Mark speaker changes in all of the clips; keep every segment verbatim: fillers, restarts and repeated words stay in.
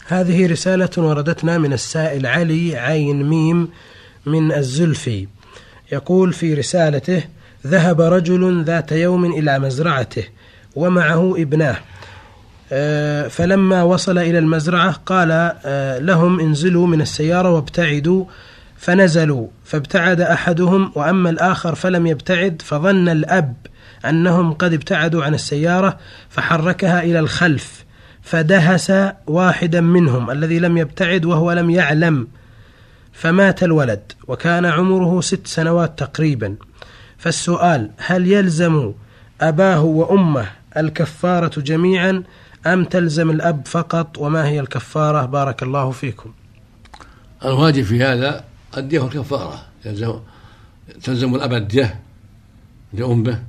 Speaker 1: هذه رسالة وردتنا من السائل علي عين ميم من الزلفي، يقول في رسالته: ذهب رجل ذات يوم إلى مزرعته ومعه ابناه، فلما وصل إلى المزرعة قال لهم: انزلوا من السيارة وابتعدوا، فنزلوا، فابتعد أحدهم وأما الآخر فلم يبتعد، فظن الأب أنهم قد ابتعدوا عن السيارة فحركها إلى الخلف، فدهس واحدا منهم الذي لم يبتعد وهو لم يعلم، فمات الولد وكان عمره ست سنوات تقريبا. فالسؤال: هل يلزم أباه وأمه الكفارة جميعا أم تلزم الأب فقط؟ وما هي الكفارة؟ بارك الله فيكم.
Speaker 2: الواجب في هذا الدية والكفارة، تلزم الأب الدية لأمه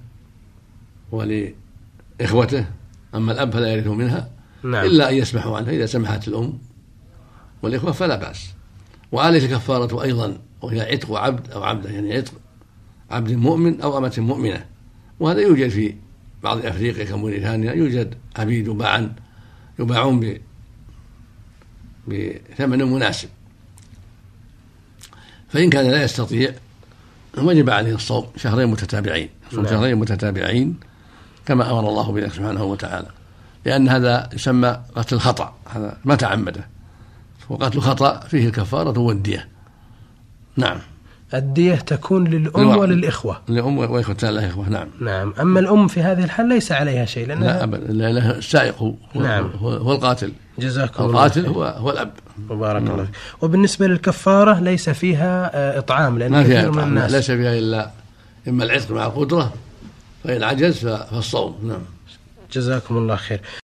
Speaker 2: ولإخوته، أما الأب فلا يرث منها. نعم. إلا أن يسمحوا عنها، إذا سمحت الأم والإخوة فلا بأس. وعليه الكفارة أيضا، وهي عتق عبد أو عبدة، يعني عتق عبد مؤمن أو أمة مؤمنة، وهذا يوجد في بعض أفريقيا كموريتانيا، يوجد عبيد يباعون يباعون بثمن مناسب. فإن كان لا يستطيع وجب عليه الصوم شهرين متتابعين، صوم شهرين متتابعين كما أمر الله به سبحانه وتعالى، لأن هذا يسمى قتل الخطأ، هذا ما تعمده، وقتل الخطأ فيه الكفارة والدية. نعم.
Speaker 1: الدية تكون للأم وللإخوة،
Speaker 2: للأم وإخوة لها إخوة. نعم.
Speaker 1: نعم. أما الأم في هذه الحال ليس عليها شيء، لأنها
Speaker 2: لا أبدا، لا، السائق هو,
Speaker 1: نعم.
Speaker 2: هو القاتل.
Speaker 1: جزاكم
Speaker 2: الله. القاتل هو هو الأب.
Speaker 1: وبارك الله فيك. وبالنسبة للكفارة ليس فيها إطعام، لأن
Speaker 2: ما فيها
Speaker 1: كثير من الناس
Speaker 2: ليس فيها إلا إما العتق مع القدرة، فإن عجز فالصوم. نعم.
Speaker 1: جزاكم الله خير.